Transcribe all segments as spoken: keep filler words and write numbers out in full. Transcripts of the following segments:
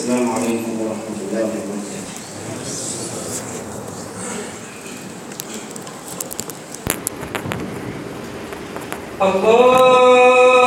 السلام عليكم ورحمة الله وبركاته. الله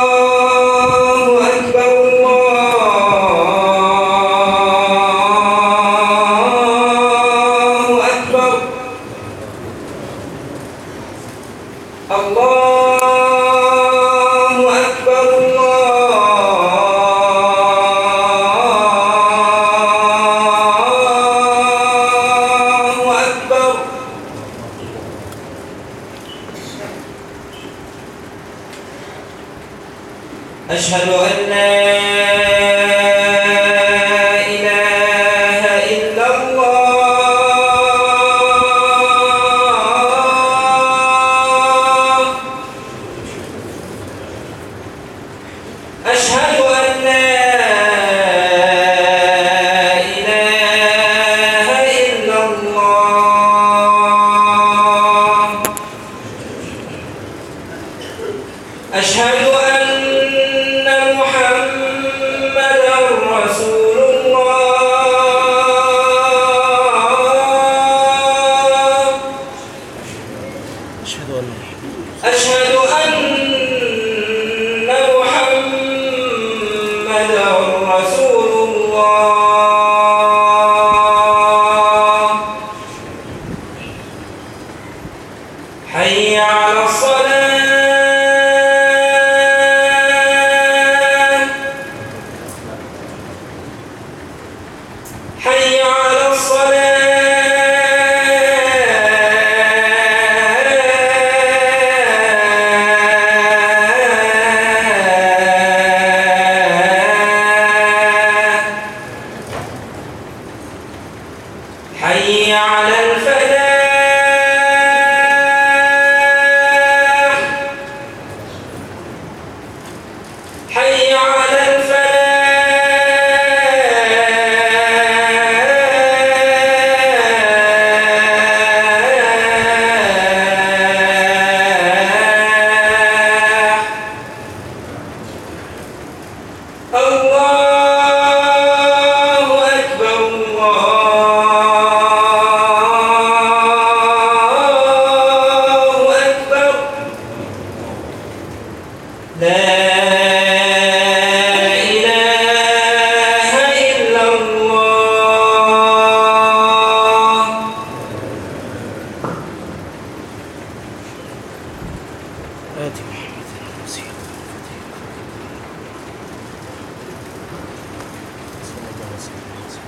أشهد أن لا إله إلا الله. أشهد أن لا إله إلا الله. أشهد أشهد أن محمدًا رسول الله. حي على الصلاة. حي على الصلاة. حي على الفلاح. حي على الفلاح. الله أكبر الله أكبر. لا إله إلا الله. آت محمد الوسيلة صلى الله عليه وسلم.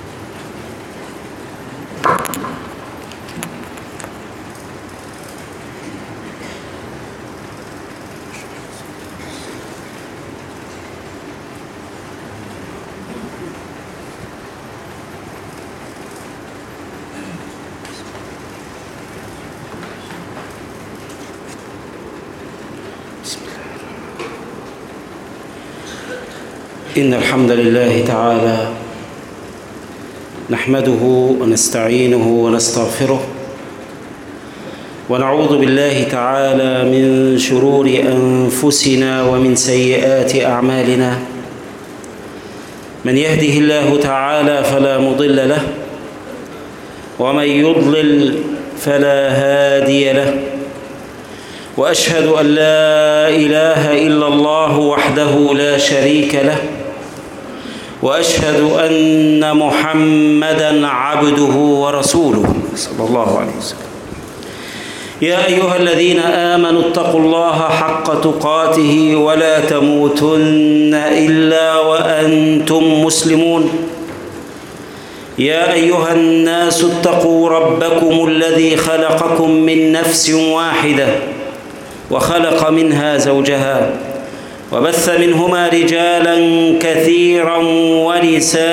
إن الحمد لله تعالى نحمده ونستعينه ونستغفره ونعوذ بالله تعالى من شرور أنفسنا ومن سيئات أعمالنا. من يهده الله تعالى فلا مضل له ومن يضلل فلا هادي له. وأشهد أن لا إله إلا الله وحده لا شريك له. وأشهد أن محمدًا عبده ورسوله صلى الله عليه وسلم. يا أيها الذين آمنوا اتقوا الله حق تقاته ولا تموتن إلا وأنتم مسلمون. يا أيها الناس اتقوا ربكم الذي خلقكم من نفس واحدة وخلق منها زوجها وبث منهما رجالا كثيرا ونساء.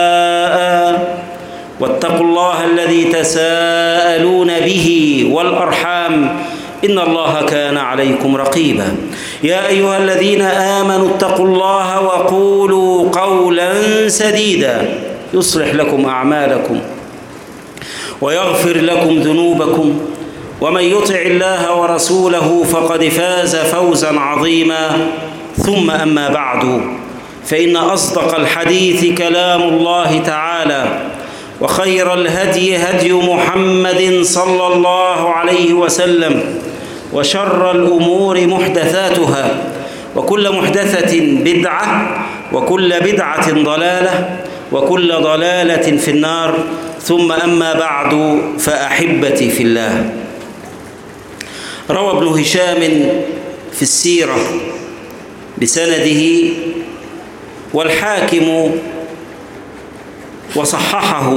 واتقوا الله الذي تساءلون به والأرحام إن الله كان عليكم رقيبا. يا أيها الذين آمنوا اتقوا الله وقولوا قولا سديدا يصلح لكم أعمالكم ويغفر لكم ذنوبكم ومن يطع الله ورسوله فقد فاز فوزا عظيما. ثم أما بعد فإن أصدق الحديث كلام الله تعالى، وخير الهدي هدي محمد صلى الله عليه وسلم، وشر الأمور محدثاتها، وكل محدثة بدعة، وكل بدعة ضلالة، وكل ضلالة في النار. ثم أما بعد، فأحبتي في الله، روى ابن هشام في السيرة بسنده والحاكم وصححه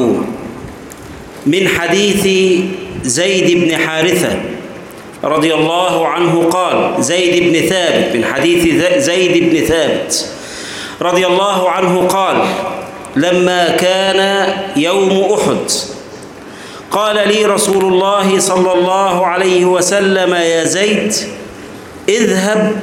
من حديث زيد بن حارثة رضي الله عنه قال: زيد بن ثابت، من حديث زيد بن ثابت رضي الله عنه قال: لما كان يوم أحد قال لي رسول الله صلى الله عليه وسلم: يا زيد، اذهب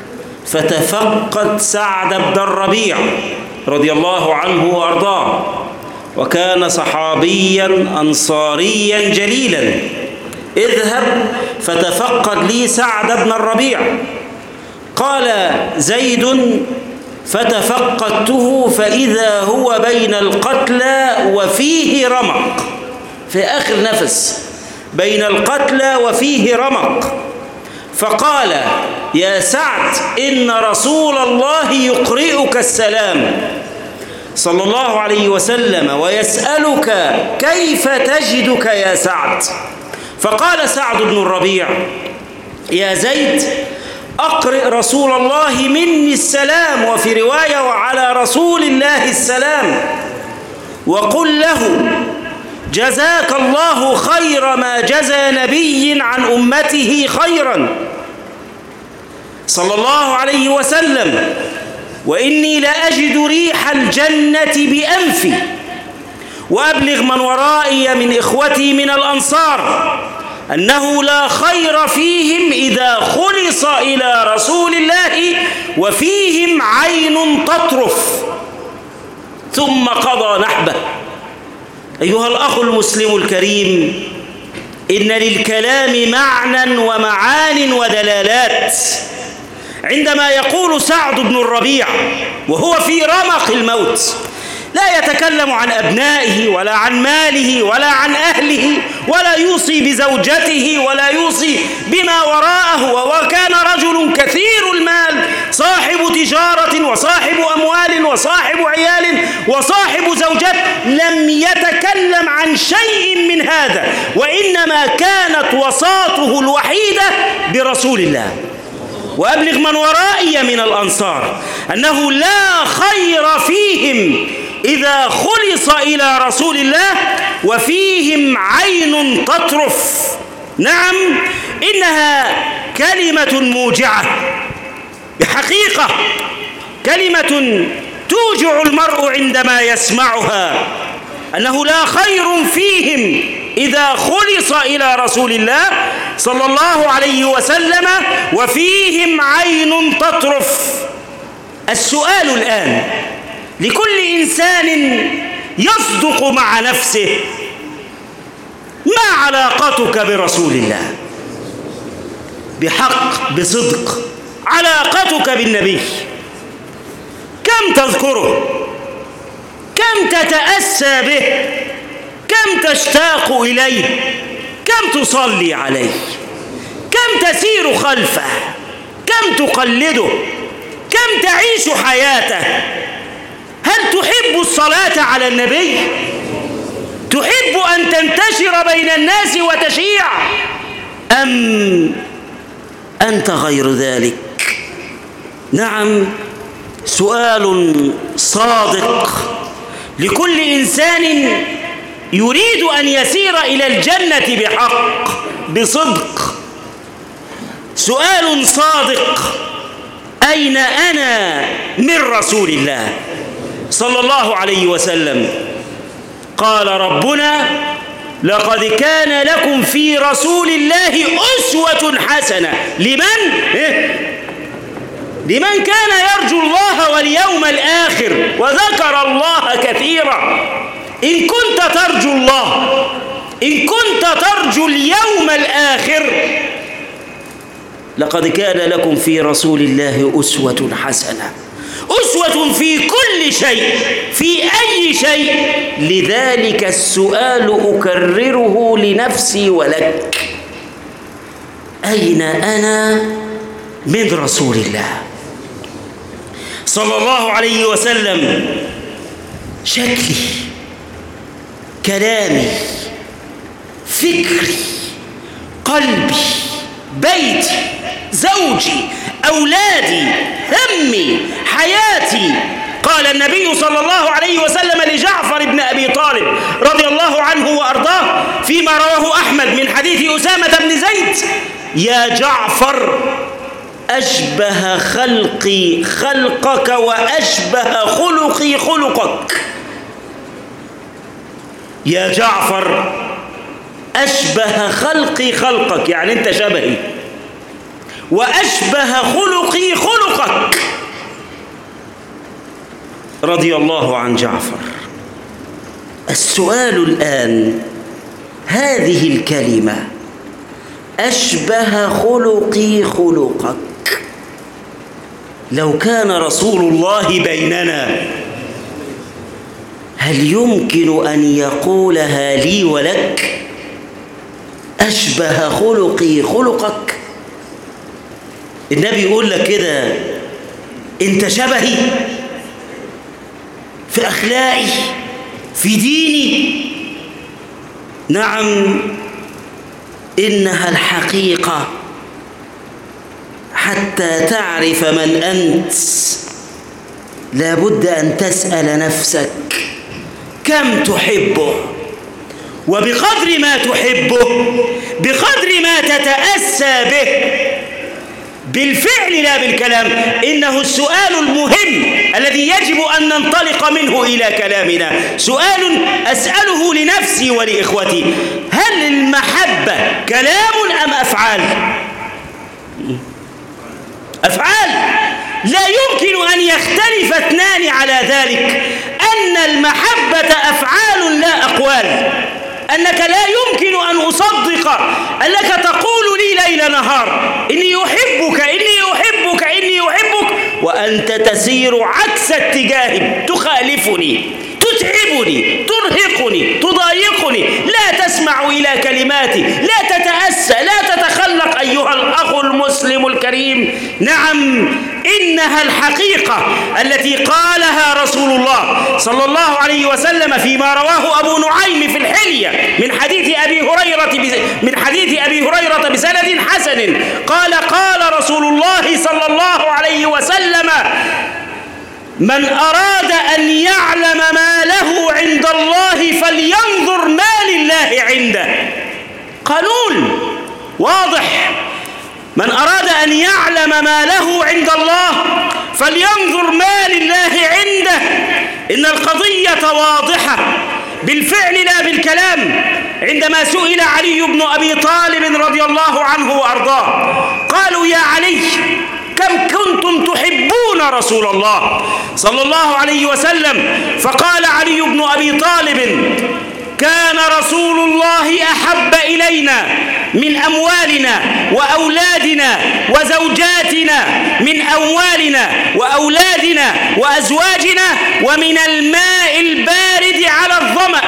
فتفقد سعد بن الربيع رضي الله عنه وأرضاه، وكان صحابيا أنصاريا جليلا. اذهب فتفقد لي سعد بن الربيع. قال زيد: فتفقدته فإذا هو بين القتلى وفيه رمق، في آخر نفس، بين القتلى وفيه رمق. فقال: يا سعد، إن رسول الله يقرئك السلام صلى الله عليه وسلم ويسألك كيف تجدك يا سعد. فقال سعد بن الربيع: يا زيد، أقرئ رسول الله مني السلام، وفي رواية: وعلى رسول الله السلام، وقل له: جزاك الله خير ما جزى نبي عن أمته خيرا صلى الله عليه وسلم، وإني لأجد ريح الجنة بأنفي، وأبلغ من ورائي من إخوتي من الأنصار أنه لا خير فيهم إذا خلص إلى رسول الله وفيهم عين تطرف. ثم قضى نحبه. أيها الأخ المسلم الكريم، إن للكلام معنى ومعان ودلالات. عندما يقول سعد بن الربيع وهو في رمق الموت، لا يتكلم عن أبنائه ولا عن ماله ولا عن أهله، ولا يوصي بزوجته ولا يوصي بما وراءه، وكان رجل كثير المال، صاحب تجارة وصاحب أموال وصاحب عيال وصاحب زوجات. لم يتكلم عن شيء من هذا، وإنما كانت وصاته الوحيدة برسول الله: وأبلغ من ورائي من الأنصار أنه لا خير فيهم إذا خلص إلى رسول الله وفيهم عين تطرف. نعم، إنها كلمة موجعة بحقيقة، كلمة توجع المرء عندما يسمعها، أنه لا خير فيهم إذا خلص إلى رسول الله صلى الله عليه وسلم وفيهم عين تطرف. السؤال الآن لكل إنسان يصدق مع نفسه: ما علاقتك برسول الله؟ بحق، بصدق، علاقتك بالنبي كم تذكره؟ كم تتأسى به؟ كم تشتاق إليه؟ كم تصلي عليه؟ كم تسير خلفه؟ كم تقلده؟ كم تعيش حياته؟ هل تحب الصلاة على النبي؟ تحب أن تنتشر بين الناس وتشيع؟ أم أنت غير ذلك؟ نعم، سؤال صادق لكل إنسان يريد أن يسير إلى الجنة بحق، بصدق. سؤال صادق: أين أنا من رسول الله صلى الله عليه وسلم؟ قال ربنا: لقد كان لكم في رسول الله أسوة حسنة لمن؟ إيه؟ لمن كان يرجو الله واليوم الآخر وذكر الله كثيرا. إن كنت ترجو الله، إن كنت ترجو اليوم الآخر، لقد كان لكم في رسول الله أسوة حسنة. أسوة في كل شيء، في أي شيء. لذلك السؤال أكرره لنفسي ولك: أين أنا من رسول الله صلى الله عليه وسلم؟ شكلي، كلامي، فكري، قلبي، بيتي، زوجي، أولادي، همي، حياتي. قال النبي صلى الله عليه وسلم لجعفر بن أبي طالب رضي الله عنه وأرضاه فيما رواه أحمد من حديث أسامة بن زيد: يا جعفر، أشبه خلقي خلقك وأشبه خلقي خلقك. يا جعفر، أشبه خلقي خلقك، يعني أنت شبهي، وأشبه خلقي خلقك. رضي الله عن جعفر. السؤال الآن: هذه الكلمة أشبه خلقي خلقك، لو كان رسول الله بيننا هل يمكن أن يقولها لي ولك؟ أشبه خلقي خلقك. النبي يقول لك كده: أنت شبهي في أخلاقي، في ديني. نعم، إنها الحقيقة. حتى تعرف من أنت لابد أن تسأل نفسك: كم تحبه؟ وبقدر ما تحبه بقدر ما تتأسى به بالفعل لا بالكلام. إنه السؤال المهم الذي يجب أن ننطلق منه إلى كلامنا. سؤال أسأله لنفسي ولإخوتي: هل المحبة كلام أم أفعال؟ أفعال. لا يمكن أن يختلف اثنان على ذلك، أن المحبة أفعال لا أقوال. أنك لا يمكن أن أصدق أنك تقول لي ليل نهار: إني أحبك إني أحبك إني أحبك، وأنت تسير عكس اتجاهي، تخالفني، تتعبني، ترهقني، تضايقني، لا تسمع إلى كلماتي، لا تتأسى، لا تتخلق أيها الأخ المسلم الكريم. نعم، إنها الحقيقة التي قالها رسول الله صلى الله عليه وسلم فيما رواه أبو نعيم في الحلية من حديث أبي هريرة من حديث أبي هريرة بسند حسن. قال: قال رسول الله صلى الله عليه وسلم: من أراد أن يعلم ما له عند الله فلينظر ما لله عنده. قانون واضح: من أراد أن يعلم ما له عند الله فلينظر ما لله عنده. إن القضية واضحة بالفعل لا بالكلام. عندما سئل علي بن أبي طالب رضي الله عنه وأرضاه قالوا: يا علي، كم كنتم تحبون رسول الله صلى الله عليه وسلم؟ فقال علي بن أبي طالب: كان رسول الله أحب إلينا من أموالنا وأولادنا وزوجاتنا، من أموالنا وأولادنا وأزواجنا، ومن الماء البارد على الظمأ.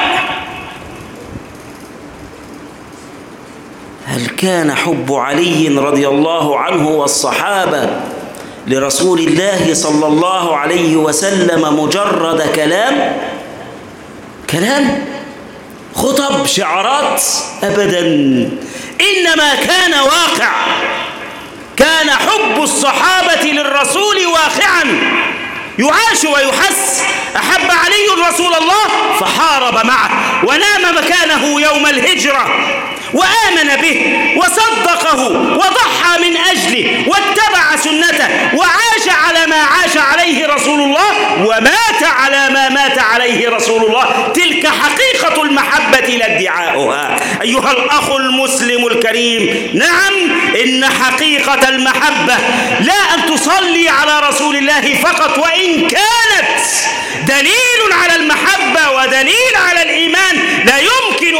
هل كان حب علي رضي الله عنه والصحابة لرسول الله صلى الله عليه وسلم مجرد كلام؟ كلام؟ خطب؟ شعارات؟ أبدا، إنما كان واقع. كان حب الصحابة للرسول واقعا، يعاش ويحس. أحب علي رسول الله فحارب معه ونام مكانه يوم الهجرة، وآمن به وصدقه وضحى من أجله واتبع سنته، وعاش على ما عاش عليه رسول الله، ومات على ما مات عليه رسول الله. تلك حقيقة المحبة لا ادعاؤها. أيها الأخ المسلم الكريم، نعم، إن حقيقة المحبة لا أن تصلي على رسول الله فقط، وإن كانت دليل على المحبة ودليل على الإيمان، لا يمكن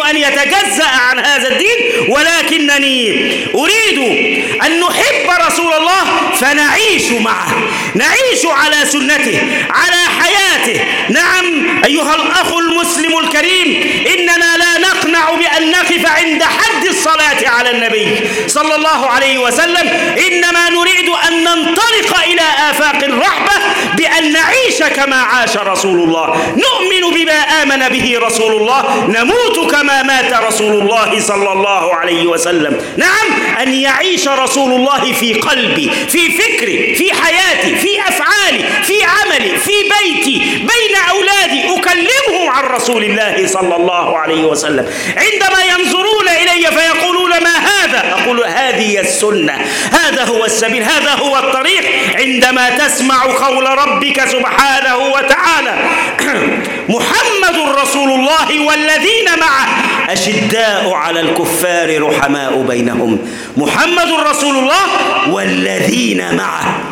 أن يتجزأ عن هذا الدين، ولكنني أريد أن نحب رسول الله فنعيش معه، نعيش على سنته، على حياته. نعم أيها الأخ المسلم الكريم، إننا لا نقنع بأن نقف عند حد الصلاة على النبي صلى الله عليه وسلم، إنما نريد أن ننطلق إلى آفاق الرحبة بأن نعيش كما عاش رسول الله، نؤمن بما آمن به رسول الله، نموت كما مات رسول الله صلى الله عليه وسلم. نعم أن يعيش رسول الله في قلبي، في فكري، في حياتي، في أفعالي، في عملي، في بيتي، بين أولادي، أكلمهم عن رسول الله صلى الله عليه وسلم. عندما ينظرون إلي فيقولون ما هذا؟ أقول هذه السنة، هذا هو السبيل، هذا هو الطريق. عندما تسمع قول ربك سبحانه وتعالى محمد رسول الله والذين معه أشداء على الكفار رحماء بينهم، محمد رسول الله والذين معه.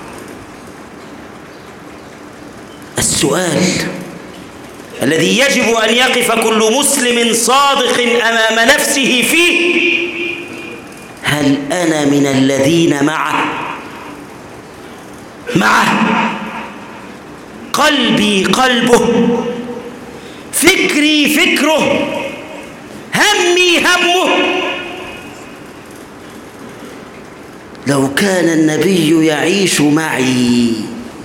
السؤال الذي يجب أن يقف كل مسلم صادق أمام نفسه فيه: هل أنا من الذين معه؟ معه قلبي قلبه، فكري فكره، همي همه. لو كان النبي يعيش معي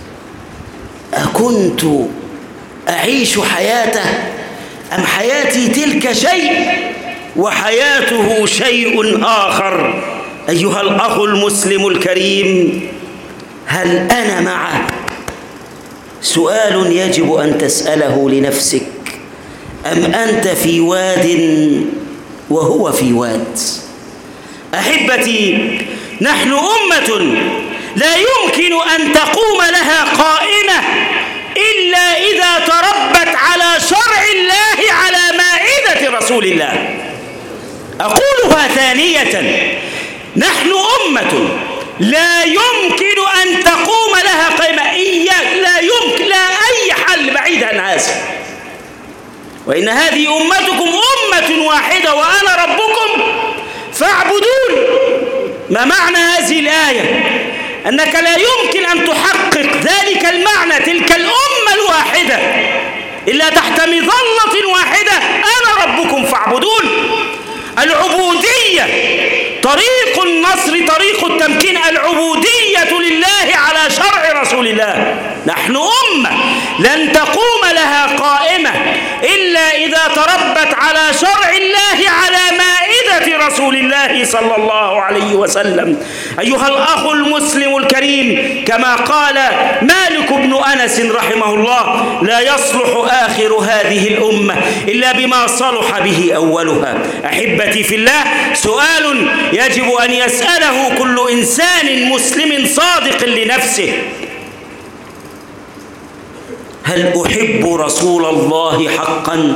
أكنت أعيش حياته أم حياتي تلك شيء وحياته شيء آخر؟ أيها الأخ المسلم الكريم، هل أنا معه؟ سؤال يجب أن تسأله لنفسك. أم أنت في واد وهو في واد؟ أحبتي، نحن أمة لا يمكن أن تقوم لها قائمة إلا إذا تربت على شرع الله على مائدة رسول الله. أقولها ثانية: نحن أمة لا يمكن أن تقوم لها قائمة، إياك لا يمكن، لا أي حل بعيد عن هذا. وإن هذه أمتكم أمة واحدة وأنا ربكم فاعبدون. ما معنى هذه الآية؟ أنك لا يمكن أن تحقق ذلك المعنى، تلك الأمة الواحدة، إلا تحت مظلة واحدة: أنا ربكم فاعبدون. العبودية طريق النصر، طريق التمكين، العبودية لله على شرع رسول الله. نحن أمة لن تقوم لها قائمة إلا إذا تربت على شرع الله على مائدة رسول الله صلى الله عليه وسلم. أيها الأخ المسلم الكريم، كما قال مالك بن أنس رحمه الله: لا يصلح آخر هذه الأمة إلا بما صلح به أولها. أحبتي في الله، سؤال يجب أن يسأله كل إنسان مسلم صادق لنفسه: هل أحب رسول الله حقا؟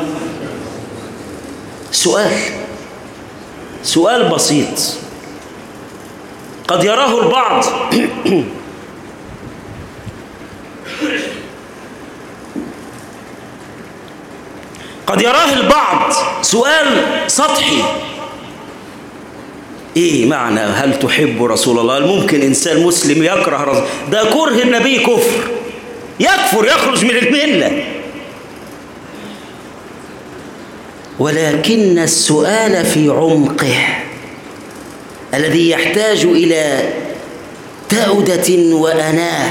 سؤال سؤال بسيط قد يراه البعض قد يراه البعض سؤال سطحي. ايه معنى هل تحب رسول الله؟ ممكن انسان مسلم يكره رسول ده كره النبي كفر، يكفر، يخرج من المله. ولكن السؤال في عمقه الذي يحتاج إلى تأودة وأناه: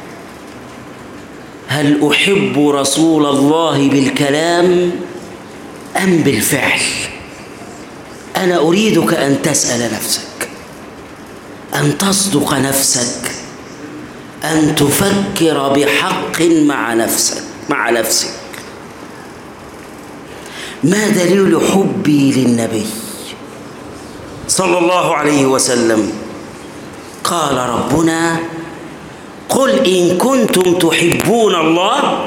هل أحب رسول الله بالكلام أم بالفعل؟ أنا أريدك أن تسأل نفسك، أن تصدق نفسك، أن تفكر بحق مع نفسك مع نفسك ما دليل حبي للنبي صلى الله عليه وسلم؟ قال ربنا: قل إن كنتم تحبون الله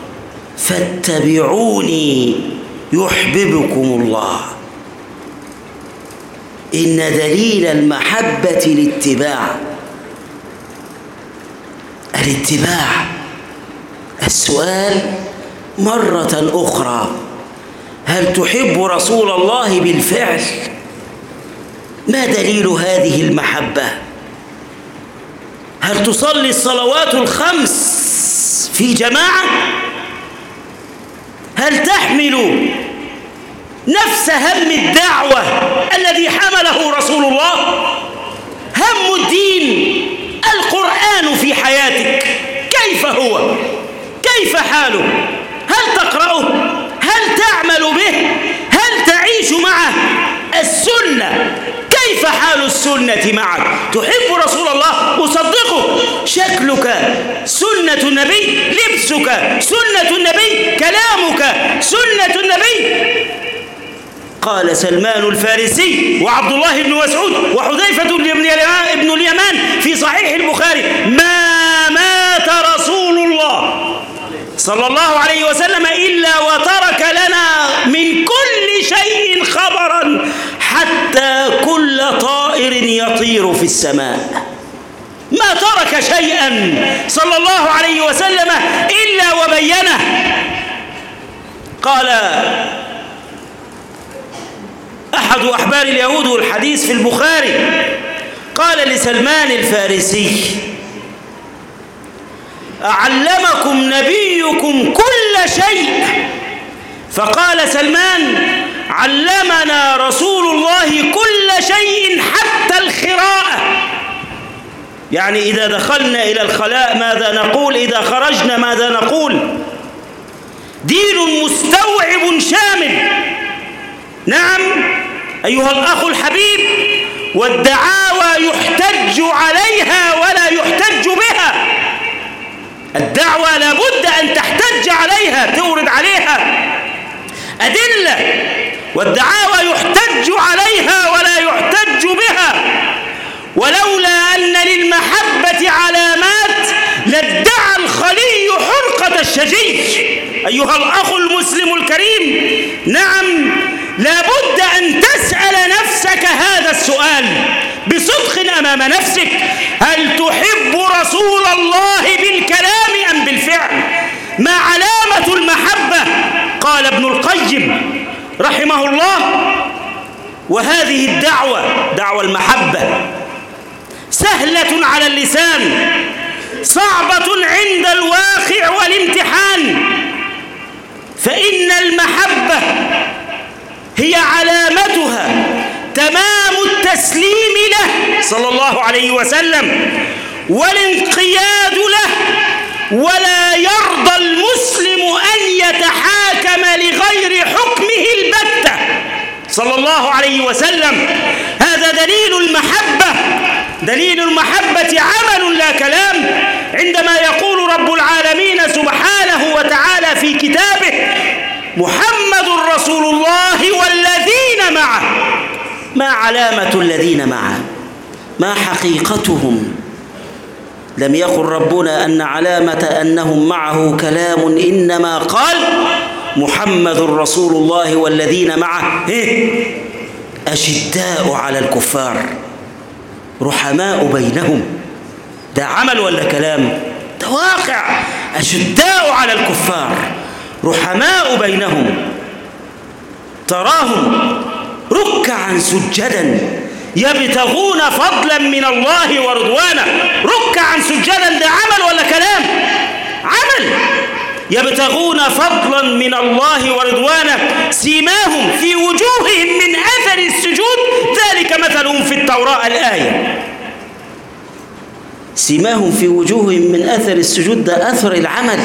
فاتبعوني يحببكم الله. إن دليل المحبة الاتباع. الاتباع. السؤال مرة أخرى: هل تحب رسول الله بالفعل؟ ما دليل هذه المحبة؟ هل تصلي الصلوات الخمس في جماعة؟ هل تحمل نفس هم الدعوة الذي حمله رسول الله؟ هم الدين القرآن في حياتك كيف هو؟ كيف حاله؟ هل تقرأه؟ هل تعمل به؟ هل تعيش معه؟ السنة كيف حال السنة معك؟ تحب رسول الله؟ أصدقه. شكلك سنة النبي، لبسك سنة النبي، كلامك سنة النبي. قال سلمان الفارسي وعبد الله بن مسعود وحذيفة بن اليمان في صحيح البخاري: ما مات رسول الله صلى الله عليه وسلم إلا وترك لنا من كل شيء خبرا، حتى كل طائر يطير في السماء. ما ترك شيئا صلى الله عليه وسلم إلا وبينه. قال أحد أحبار اليهود والحديث في البخاري، قال لسلمان الفارسي: أعلمكم نبيكم كل شيء؟ فقال سلمان: علمنا رسول الله كل شيء حتى الخراءة. يعني إذا دخلنا إلى الخلاء ماذا نقول، إذا خرجنا ماذا نقول. دين مستوعب شامل. نعم أيها الأخ الحبيب، والدعاوى يحتج عليها ولا يحتج بها. الدعوة لابد أن تحتج عليها، تورد عليها أدلة، والدعاوى يحتج عليها ولا يحتج بها. ولولا أن للمحبة علامات لادعى الخلي حرقة الشجيج. أيها الأخ المسلم الكريم، نعم لابد أن تسأل نفسك هذا السؤال بصدق أمام نفسك: هل تحب رسول الله بالكلام أم بالفعل؟ ما علامة المحبة؟ قال ابن القيم رحمه الله: وهذه الدعوة، دعوة المحبة، سهلة على اللسان، صعبة عند الواقع والامتحان. فإن المحبة هي علامتها تمام التسليم له صلى الله عليه وسلم والانقياد له، ولا يرضى المسلم أن يتحاكم لغير حكمه البتة صلى الله عليه وسلم. هذا دليل المحبة. دليل المحبة عمل لا كلام. عندما يقول رب العالمين سبحانه وتعالى في كتابه: محمد رسول الله والذين معه. ما علامة الذين معه؟ ما حقيقتهم؟ لم يقل ربنا أن علامة أنهم معه كلام، إنما قال محمد رسول الله والذين معه أشداء على الكفار رحماء بينهم. ده عمل ولا كلام؟ ده واقع. أشداء على الكفار رحماء بينهم، تراهم ركعا سجدا يبتغون فضلا من الله ورضوانا. ركعا سجدا، ده عمل ولا كلام؟ عمل. يبتغون فضلا من الله ورضوانا سيماهم في وجوههم من أثر السجود ذلك مثلهم في التوراة. الآية سيماهم في وجوههم من أثر السجود، ده أثر العمل،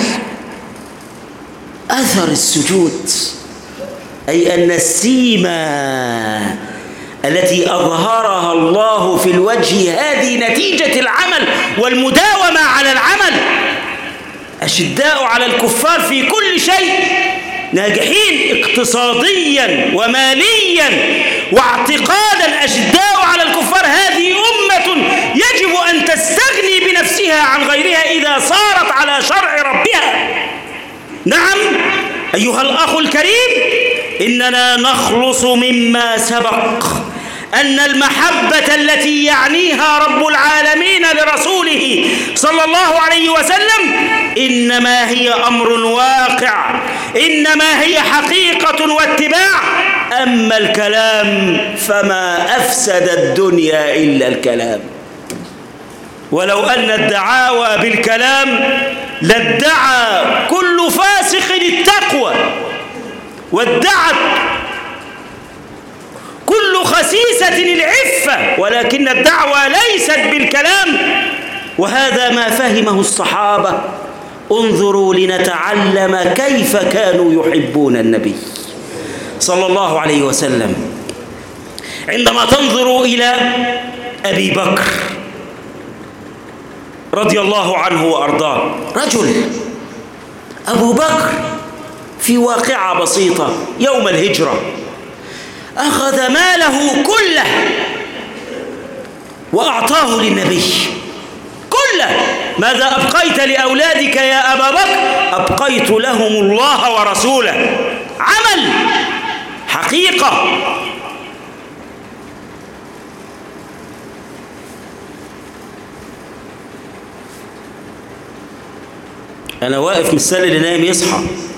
أثر السجود. أي أن السيمة التي أظهرها الله في الوجه هذه نتيجة العمل والمداومة على العمل. أشداء على الكفار في كل شيء، ناجحين اقتصاديا وماليا واعتقادا. أشداء على الكفار. هذه أمة يجب أن تستغني بنفسها عن غيرها إذا صارت على شرع ربها. نعم أيها الأخ الكريم، إننا نخلص مما سبق أن المحبة التي يعنيها رب العالمين لرسوله صلى الله عليه وسلم إنما هي أمر واقع، إنما هي حقيقة واتباع. أما الكلام فما أفسد الدنيا إلا الكلام. ولو أن الدعاوى بالكلام لادعى كل فاسق التقوى، وادعت كل خسيسة العفة، ولكن الدعوة ليست بالكلام. وهذا ما فهمه الصحابة. انظروا لنتعلم كيف كانوا يحبون النبي صلى الله عليه وسلم. عندما تنظروا إلى أبي بكر رضي الله عنه وأرضاه، رجل أبو بكر في واقعة بسيطة يوم الهجرة أخذ ماله كله وأعطاه للنبي كله. ماذا أبقيت لأولادك يا أبا بكر؟ أبقيت لهم الله ورسوله. عمل، حقيقة. أنا واقف مستني اللي نايم يصحى.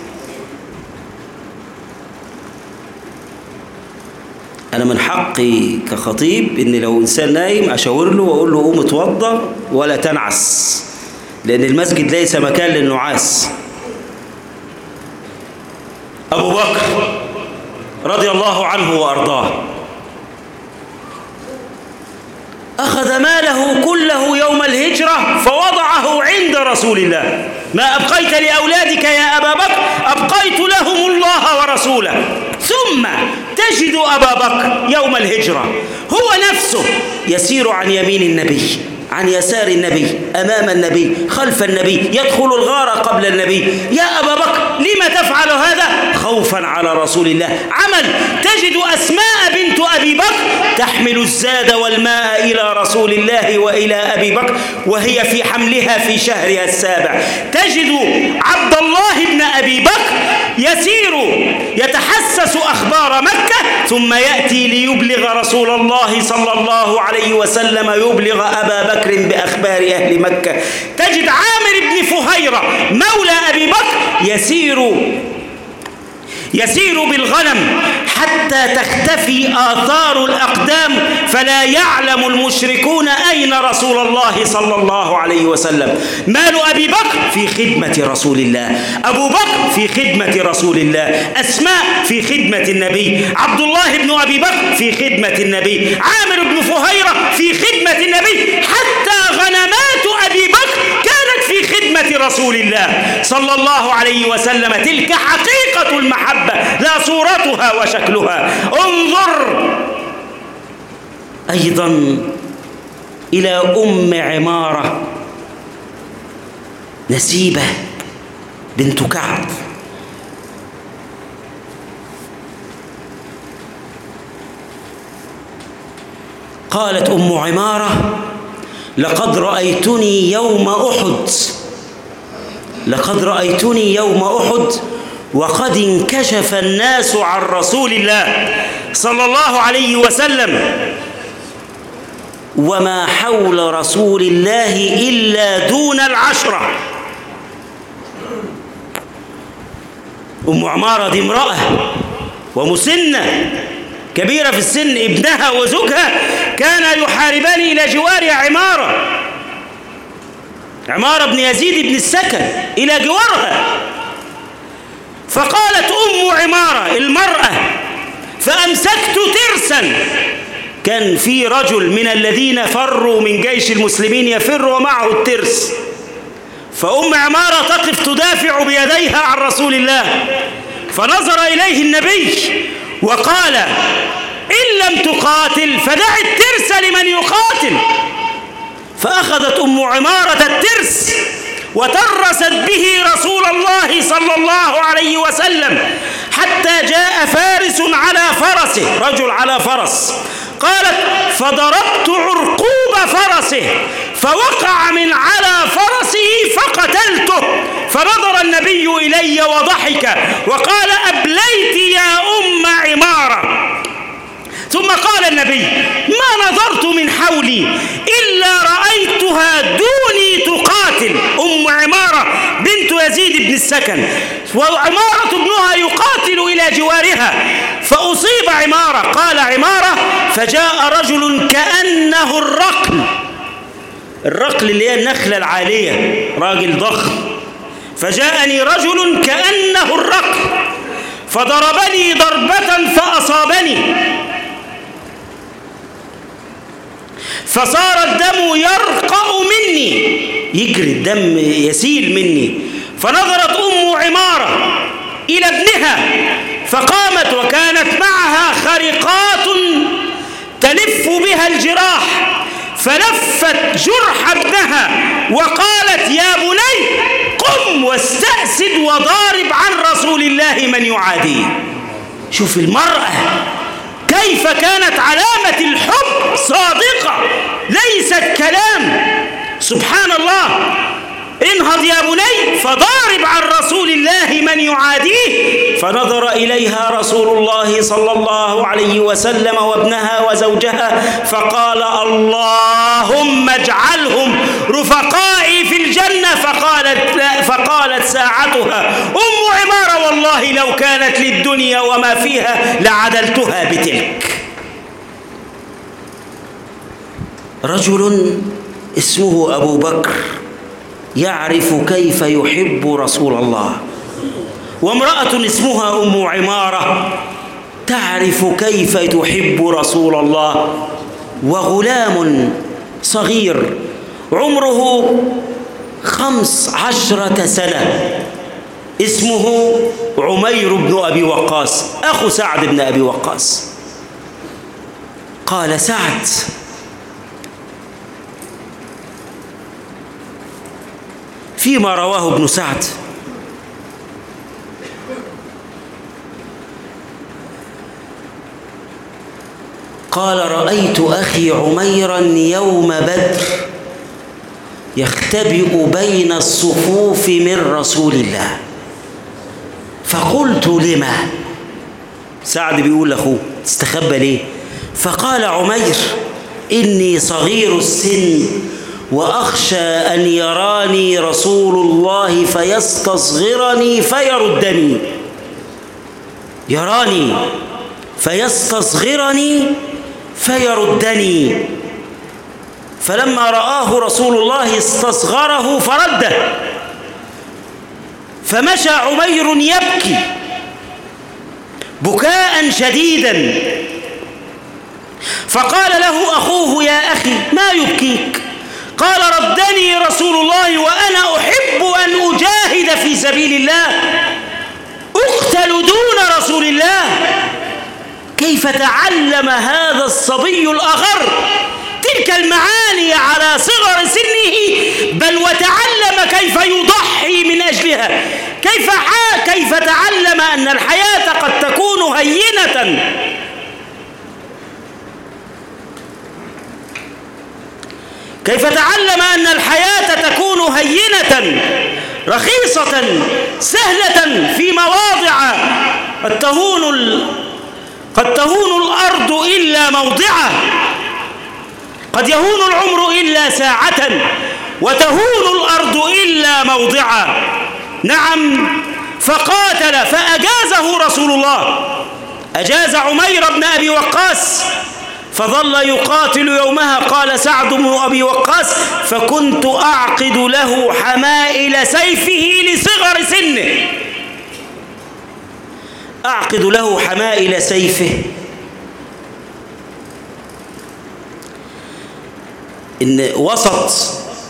أنا من حقي كخطيب إن لو إنسان نايم أشاور له وأقول له قوم اتوضى ولا تنعس، لأن المسجد ليس مكان للنعاس. أبو بكر رضي الله عنه وأرضاه أخذ ماله كله يوم الهجرة فوضعه عند رسول الله. ما أبقيت لأولادك يا أبا بكر؟ أبقيت لهم الله ورسوله. ثم تجد أبا بكر يوم الهجرة هو نفسه يسير عن يمين النبي، عن يسار النبي، أمام النبي، خلف النبي، يدخل الغار قبل النبي. يا أبا بكر لما تفعل هذا؟ خوفا على رسول الله. عمل. تجد أسماء بنت أبي بكر تحمل الزاد والماء إلى رسول الله وإلى أبي بكر وهي في حملها في شهرها السابع. تجد عبد الله بن أبي بكر يسير يتحسس أخبار مكة ثم يأتي ليبلغ رسول الله صلى الله عليه وسلم، يبلغ أبا بكر بأخبار أهل مكة. تجد عامر بن فهيرة مولى أبي بكر يسير يسير بالغنم حتى تختفي آثار الأقدام فلا يعلم المشركون أين رسول الله صلى الله عليه وسلم. مال أبي بكر في خدمة رسول الله، أبو بكر في خدمة رسول الله، أسماء في خدمة النبي، عبد الله بن أبي بكر في خدمة النبي، عامر بن فهيرة في خدمة النبي، حتى غنمات أبي بكر كانت في خدمة رسول الله صلى الله عليه وسلم. تلك حقيقة المحبة لا صورتها وشكلها. انظر أيضا إلى أم عمارة نسيبة بنت كعب. قالت أم عمارة: لقد رأيتني يوم أحد لقد رأيتني يوم أحد وقد انكشف الناس عن رسول الله صلى الله عليه وسلم، وما حول رسول الله إلا دون العشرة. أم عمارة دي امرأة ومسنة كبيرة في السن، ابنها وزوجها كان يحاربان إلى جوار عمارة عمارة بن يزيد بن السكن إلى جوارها. فقالت أم عمارة المرأة: فأمسكت ترسا. كان في رجل من الذين فروا من جيش المسلمين يفر ومعه الترس، فأم عمارة تقف تدافع بيديها عن رسول الله، فنظر إليه النبي وقال: إن لم تقاتل فدع الترس لمن يقاتل. فأخذت أم عمارة الترس وترست به رسول الله صلى الله عليه وسلم حتى جاء فارس على فرسه، رجل على فرس. قالت: فضربت عرقوب فرسه فوقع من على فرسه فقتلته. فنظر النبي إلي وضحك وقال: أبليت يا أم عمارة. ثم قال النبي: نظرت من حولي إلا رأيتها دوني تقاتل. أم عمارة بنت يزيد بن السكن، وعمارة ابنها يقاتل إلى جوارها، فأصيب عمارة. قال عمارة: فجاء رجل كأنه الرقل، الرقل اللي هي النخلة العالية، راجل ضخم. فجاءني رجل كأنه الرقل فضربني ضربة فأصابني، فصار الدم يرقأ مني، يجري الدم يسيل مني. فنظرت أم عمارة إلى ابنها فقامت، وكانت معها خرقات تلف بها الجراح، فلفت جرح ابنها وقالت: يا بني قم واستأسد وضارب عن رسول الله من يعاديه. شوف المرأة كيف كانت علامة الحب صادقة ليست كلام. سبحان الله. انهض يا بني فضارب عن رسول الله من يعاديه. فنظر إليها رسول الله صلى الله عليه وسلم وابنها وزوجها فقال: اللهم اجعلهم رفقائي في الجنة. فقالت, لا فقالت ساعتها أم عمارة: والله لو كانت للدنيا وما فيها لعدلتها بتلك. رجل اسمه أبو بكر يعرف كيف يحب رسول الله، وامرأة اسمها أم عمارة تعرف كيف تحب رسول الله، وغلام صغير عمره خمس عشرة سنة اسمه عمير بن أبي وقاص أخو سعد بن أبي وقاص. قال سعد: فيما رواه ابن سعد: قال: رأيت أخي عميرا يوم بدر يختبئ بين الصفوف من رسول الله، فقلت: لما؟ سعد بيقول لأخوه: تستخبى ليه؟ فقال عمير: إني صغير السن وأخشى أن يراني رسول الله فيستصغرني فيردني، يراني فيستصغرني فيردني. فلما رآه رسول الله استصغره فرده، فمشى عمير يبكي بكاء شديدا. فقال له أخوه: يا أخي ما يبكيك؟ قال: ردني رسول الله وأنا أحب أن أجاهد في سبيل الله، أقتل دون رسول الله. كيف تعلم هذا الصبي الأغر تلك المعاني على صغر سنه، بل وتعلم كيف يضحي من أجلها، كيف كيف تعلم أن الحياة قد تكون هينة، كيف تعلم أن الحياة تكون هينة رخيصة سهلة في مواضع قد تهون قد تهون الأرض إلا موضعه، قد يهون العمر إلا ساعة، وتهون الأرض إلا موضعه. نعم، فقاتل فأجازه رسول الله، أجاز عمير بن أبي وقاص، فظل يقاتل يومها. قال سعد بن أبي وقاص: فكنت أعقد له حمائل سيفه لصغر سنه، أعقد له حمائل سيفه. إن وسط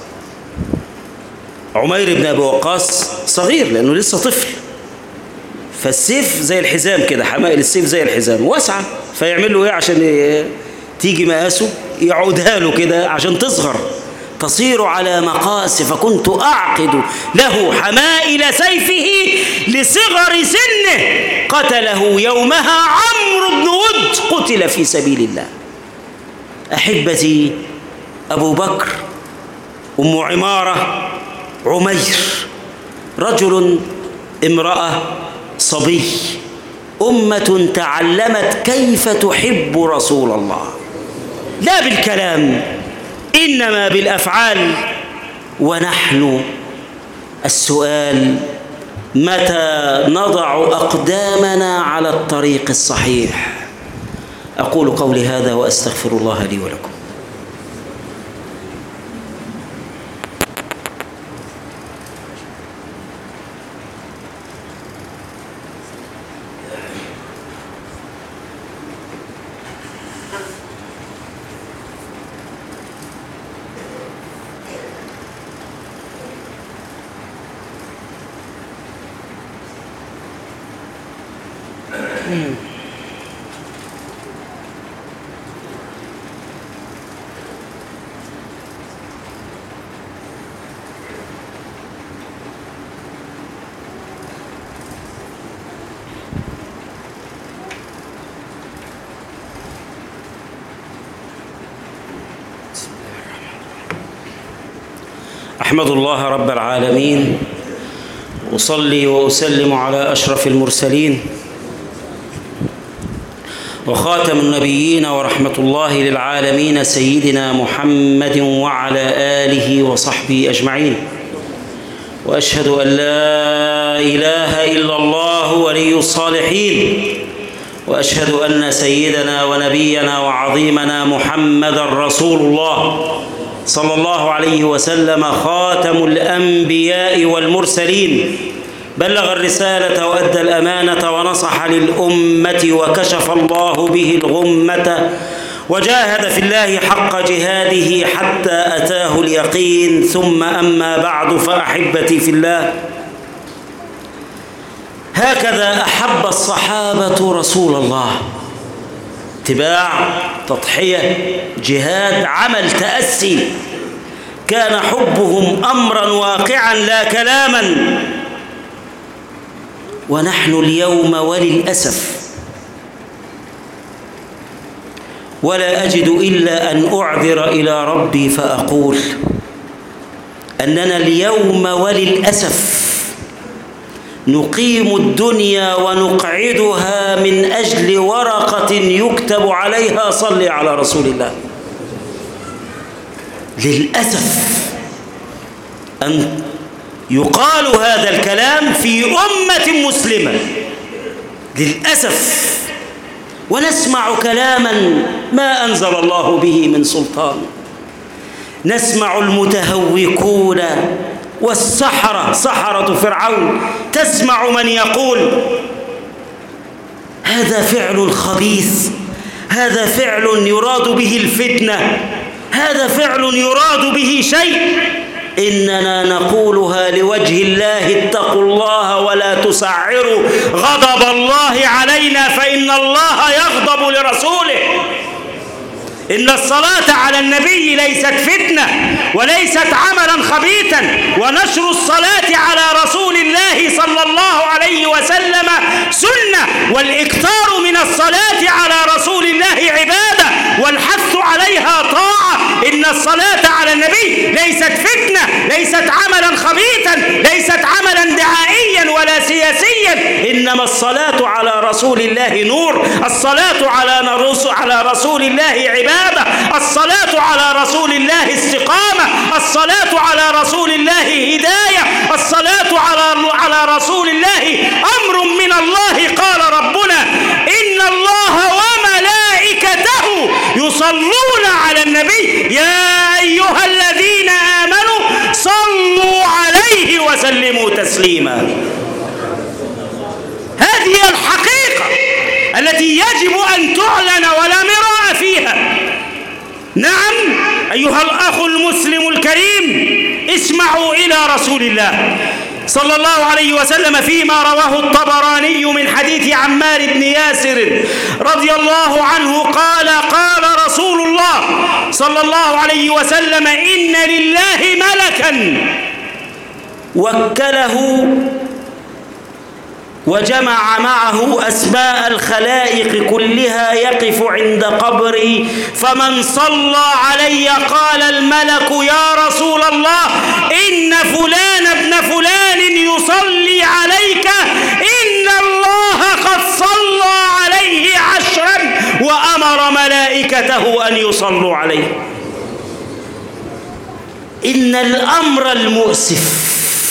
عمير بن أبي وقاص صغير لأنه لسه طفل، فالسيف زي الحزام كده، حمائل السيف زي الحزام واسعة، فيعمل له إيه عشان تيجي مقاسه؟ يعودها له كده عشان تصغر، تصير على مقاس. فكنت أعقد له حمائل سيفه لصغر سنه. قتله يومها عمرو بن ود، قتل في سبيل الله. أحبتي، أبو بكر، أم عمارة، عمير، رجل، امرأة، صبي، أمة تعلمت كيف تحب رسول الله. لا بالكلام إنما بالأفعال. ونحن السؤال متى نضع أقدامنا على الطريق الصحيح؟ أقول قولي هذا وأستغفر الله لي ولكم. أحمد الله رب العالمين، أصلي وأسلم على أشرف المرسلين وخاتم النبيين ورحمة الله للعالمين سيدنا محمد وعلى آله وصحبه أجمعين. وأشهد أن لا إله إلا الله ولي الصالحين، وأشهد أن سيدنا ونبينا وعظيمنا محمد رسول الله صلى الله عليه وسلم خاتم الأنبياء والمرسلين، بلغ الرسالة وأدى الأمانة ونصح للأمة وكشف الله به الغمة، وجاهد في الله حق جهاده حتى أتاه اليقين. ثم أما بعد، فأحبتي في الله، هكذا أحب الصحابة رسول الله: اتباع، تضحية، جهاد، عمل، تأسي. كان حبهم أمرا واقعا لا كلاما. ونحن اليوم وللأسف ولا أجد إلا أن أعذر إلى ربي فأقول أننا اليوم وللأسف نقيم الدنيا ونقعدها من أجل ورقة يكتب عليها صل على رسول الله. للأسف أن يقال هذا الكلام في أمة مسلمة، للأسف، ونسمع كلاما ما أنزل الله به من سلطان. نسمع المتهوكون والسحرة، سحرة فرعون، تسمع من يقول هذا فعل خبيث، هذا فعل يراد به الفتنة، هذا فعل يراد به شيء. إننا نقولها لوجه الله: اتقوا الله ولا تسعروا غضب الله علينا فإن الله يغضب لرسوله. إن الصلاة على النبي ليست فتنة وليست عملا خبيثا، ونشر الصلاة على رسول الله صلى الله عليه وسلم سنة، والإكثار من الصلاة على رسول الله عبادة، والحث عليها طاعة. إن الصلاة على النبي ليست فتنة، ليست عملا خبيثا، ليست عملا دعائيا ولا سياسيا، إنما الصلاة على رسول الله نور، الصلاة على رسول الله عبادة، الصلاة على رسول الله استقامة، الصلاة على رسول الله هداية، الصلاة على على رسول الله أمر من الله. قال ربنا: إن الله وملائكته يصلون على النبي يا أيها الذين آمنوا صلوا عليه وسلموا تسليما. هذه الحقيقة التي يجب أن تعلن ولا مراء فيها. نعم أيها الأخ المسلم الكريم، اسمعوا إلى رسول الله صلى الله عليه وسلم فيما رواه الطبراني من حديث عمار بن ياسر رضي الله عنه قال: قال رسول الله صلى الله عليه وسلم: إن لله ملكا وكله وجمع معه أسماء الخلائق كلها يقف عند قبري، فمن صلى علي قال الملك: يا رسول الله، إن فلان ابن فلان يصلي عليك، إن الله قد صلى عليه عشرا وأمر ملائكته ملائكته أن يصلوا عليه. إن الأمر المؤسف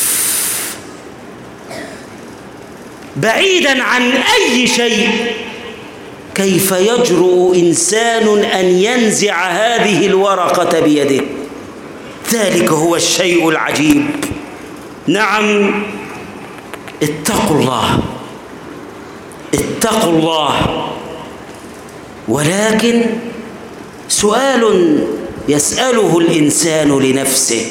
بعيدا عن أي شيء كيف يجرؤ إنسان أن ينزع هذه الورقة بيده؟ ذلك هو الشيء العجيب. نعم، اتقوا الله اتقوا الله. ولكن سؤال يسأله الإنسان لنفسه: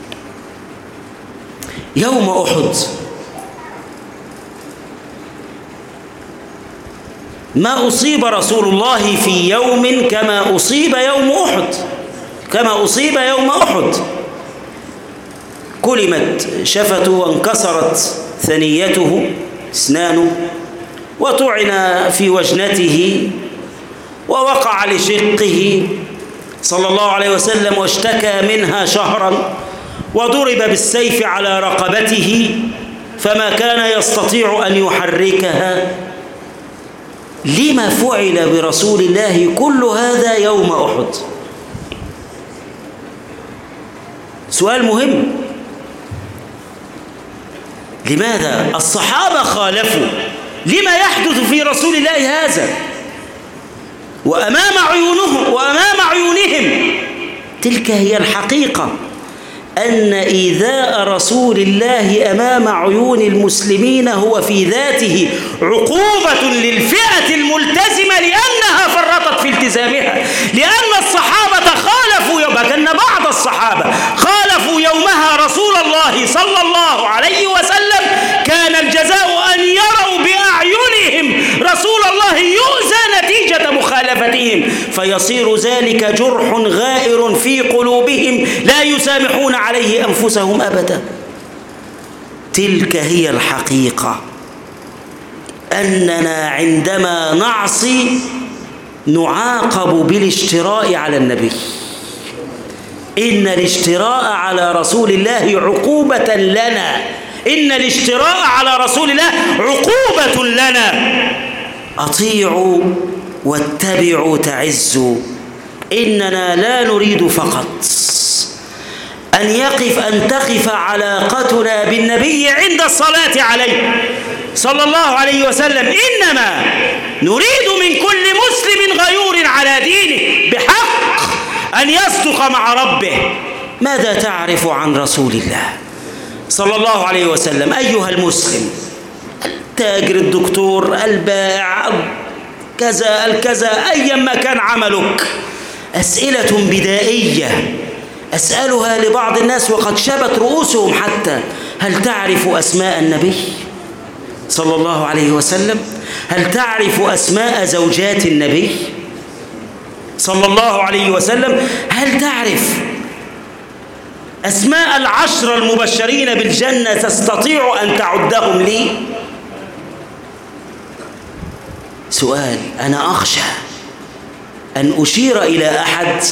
يوم أحد ما أصيب رسول الله في يوم كما أصيب يوم أحد كما أصيب يوم أحد كلمت شفته وانكسرت ثنيته اسنانه وطعن في وجنته ووقع لشقه صلى الله عليه وسلم واشتكى منها شهرا وضرب بالسيف على رقبته فما كان يستطيع أن يحركها. لما فعل برسول الله كل هذا يوم أحد؟ سؤال مهم. لماذا الصحابة خالفوا؟ لما يحدث في رسول الله هذا وأمام عيونهم وأمام عيونهم؟ تلك هي الحقيقة، أن إيذاء رسول الله أمام عيون المسلمين هو في ذاته عقوبة للفئة الملتزمة لأنها فرطت في التزامها، لأن الصحابة خالفوا يوم كان بعض الصحابة خالفوا يومها رسول الله صلى الله عليه وسلم، كان الجزاء أن يروا بأعينهم رسول الله يؤذى نتيجة مخالفتهم، فيصير ذلك جرح غائر في قلوبهم لا يسامحون عليه أنفسهم أبدا. تلك هي الحقيقة، أننا عندما نعصي نعاقب بالاشتراء على النبي. إن الاشتراء على رسول الله عقوبة لنا، إن الاشتراء على رسول الله عقوبة لنا. أطيعوا واتبعوا تعزوا. إننا لا نريد فقط أن يقف أن تقف علاقتنا بالنبي عند الصلاة عليه صلى الله عليه وسلم، إنما نريد من كل مسلم غيور على دينه بحق أن يصدق مع ربه. ماذا تعرف عن رسول الله صلى الله عليه وسلم أيها المسلم؟ التاجر، الدكتور، البائع، كذا الكذا، أيا ما كان عملك. أسئلة بدائية أسألها لبعض الناس وقد شبت رؤوسهم حتى: هل تعرف أسماء النبي صلى الله عليه وسلم؟ هل تعرف أسماء زوجات النبي صلى الله عليه وسلم؟ هل تعرف أسماء العشر المبشرين بالجنة؟ تستطيع أن تعدهم لي؟ سؤال. أنا أخشى أن أشير إلى أحد،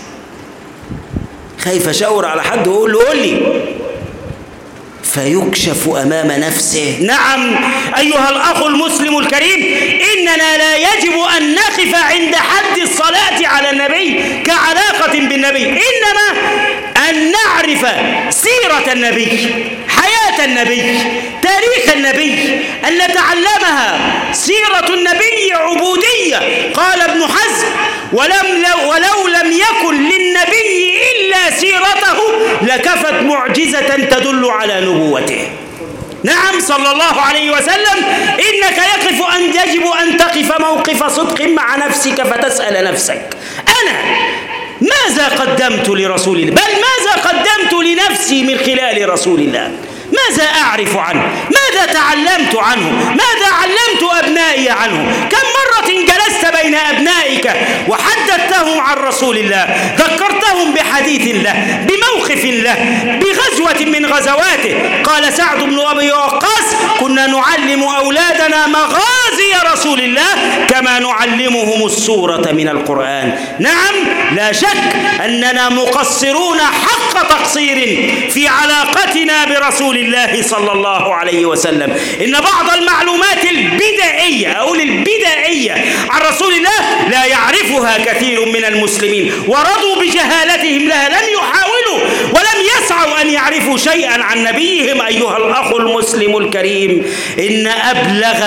خايف أشاور على حد وأقول له قول لي، فيكشف أمام نفسه. نعم أيها الأخ المسلم الكريم، إننا لا يجب أن نقف عند حد الصلاة على النبي كعلاقة بالنبي، إنما أن نعرف سيرة النبي، حياة النبي، تاريخ النبي، أن نتعلمها. سيرة النبي عبودية. قال ابن حزم: ولم ولو لم يكن للنبي إلا سيرته لكفت معجزة تدل على نبوته. نعم صلى الله عليه وسلم. إنك يقف أن يجب أن تقف موقف صدق مع نفسك فتسأل نفسك: أنا ماذا قدمت لرسول الله؟ بل ماذا قدمت لنفسي من خلال رسول الله؟ ماذا أعرف عنه؟ ماذا تعلمت عنه؟ ماذا علمت أبنائي عنه؟ كم مرة جلست بين أبنائك وحدثتهم عن رسول الله، ذكرتهم بحديث الله، بموقف الله، بغزوة من غزواته؟ قال سعد بن أبي وقاص: كنا نعلم أولادنا مغازي رسول رسول الله كما نعلمهم السورة من القرآن. نعم، لا شك أننا مقصرون حق تقصير في علاقتنا برسول الله صلى الله عليه وسلم. إن بعض المعلومات البدائية، أقول البدائية عن رسول الله لا يعرفها كثير من المسلمين، ورضوا بجهالتهم لها، لم يحاولوا ولم يسعوا أن يعرفوا شيئا عن نبيهم. أيها الأخ المسلم الكريم، إن أبلغ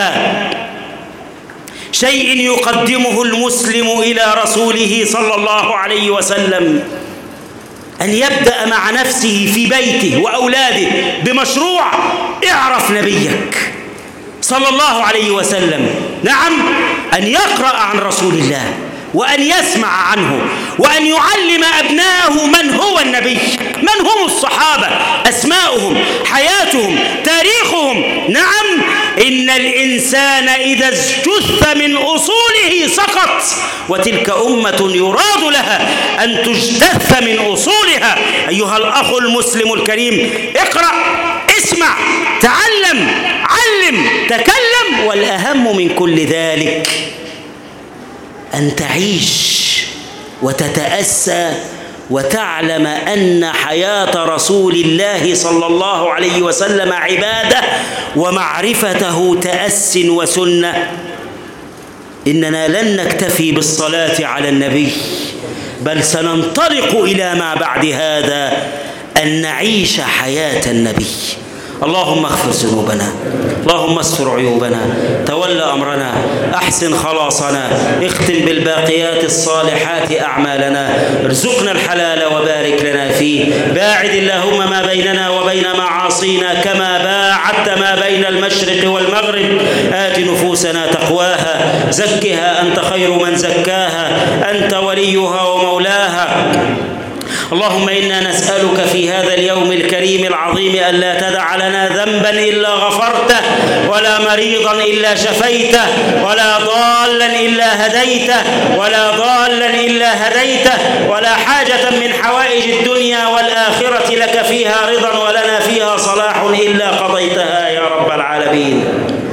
شيء يقدمه المسلم إلى رسوله صلى الله عليه وسلم أن يبدأ مع نفسه في بيته وأولاده بمشروع اعرف نبيك صلى الله عليه وسلم. نعم، أن يقرأ عن رسول الله وأن يسمع عنه وأن يعلم أبناءه من هو النبي، من هم الصحابة، أسماؤهم، حياتهم، تاريخهم. نعم، إن الإنسان إذا اجتث من أصوله سقط، وتلك أمة يراد لها أن تجتث من أصولها. أيها الأخ المسلم الكريم، اقرأ، اسمع، تعلم، علم، تكلم، والأهم من كل ذلك أن تعيش وتتأسى وتعلم أن حياة رسول الله صلى الله عليه وسلم عبادة ومعرفته تأس وسنة. إننا لن نكتفي بالصلاة على النبي، بل سننطلق إلى ما بعد هذا أن نعيش حياة النبي. اللهم اغفر ذنوبنا، اللهم استر عيوبنا، تول أمرنا، أحسن خلاصنا، اختم بالباقيات الصالحات أعمالنا، ارزقنا الحلال وبارك لنا فيه، باعد اللهم ما بيننا وبين معاصينا كما باعدت ما بين المشرق والمغرب. آت نفوسنا تقواها، زكها أنت خير من زكاها، أنت وليها ومولاها. اللهم إنا نسألك في هذا اليوم الكريم العظيم ألا تدع لنا ذنبا إلا غفرته، ولا مريضا إلا شفيته، ولا ضالا إلا هديته، ولا ضالا إلا هديته، ولا حاجة من حوائج الدنيا والآخرة لك فيها رضا ولنا فيها صلاح إلا قضيتها يا رب العالمين.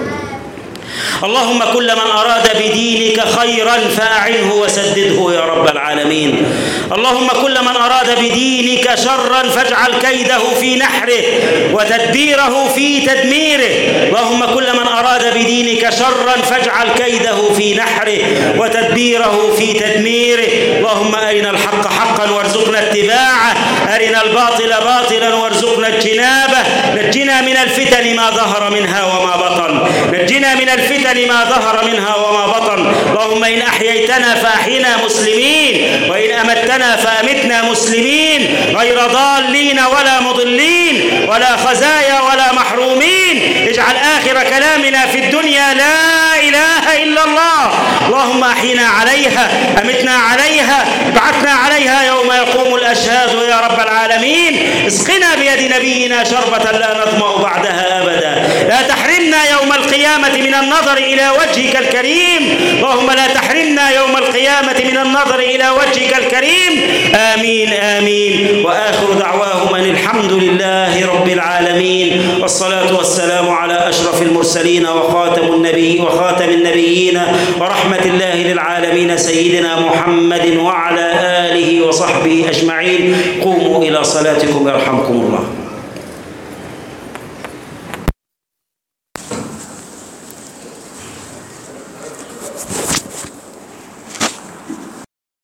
اللهم كل من أراد بدينك خيرا فأعنه وسدده يا رب العالمين. اللهم كل من أراد بدينك شرا فاجعل كيده في نحره وتدبيره في تدميره. اللهم كل من أراد بدينك شرا فاجعل كيده في نحره وتدبيره في تدميره. اللهم أرنا الحق حقا وارزقنا اتباعه، أرنا الباطل باطلا وارزقنا اجتنابه. نجنا من الفتن ما ظهر منها وما بطن، نجنا من الفتن ما ظهر منها وما بطن. اللهم إن أحييتنا فأحينا مسلمين، وإن أمتنا فأمتنا مسلمين، غير ضالين ولا مضلين ولا خزايا ولا محرومين. اجعل آخر كلامنا في الدنيا لا إله إلا الله. اللهم أحينا عليها، أمتنا عليها، ابعثنا عليها يوم يقوم الأشهاد يا رب العالمين. اسقنا بيد نبينا شربة لا نظمأ بعدها أبدا. لا تحرمنا يوم القيامة من النظر إلى وجهك الكريم. اللهم لا تحرمنا يوم القيامة من النظر إلى وجهك الكريم. آمين آمين. وآخر دعواهم أن الحمد لله رب العالمين، والصلاة والسلام على أشرف المرسلين وخاتم النبي وخاتم النبيين ورحمة الله للعالمين سيدنا محمد وعلى آله وصحبه أجمعين. قوموا إلى صلاتكم يرحمكم الله.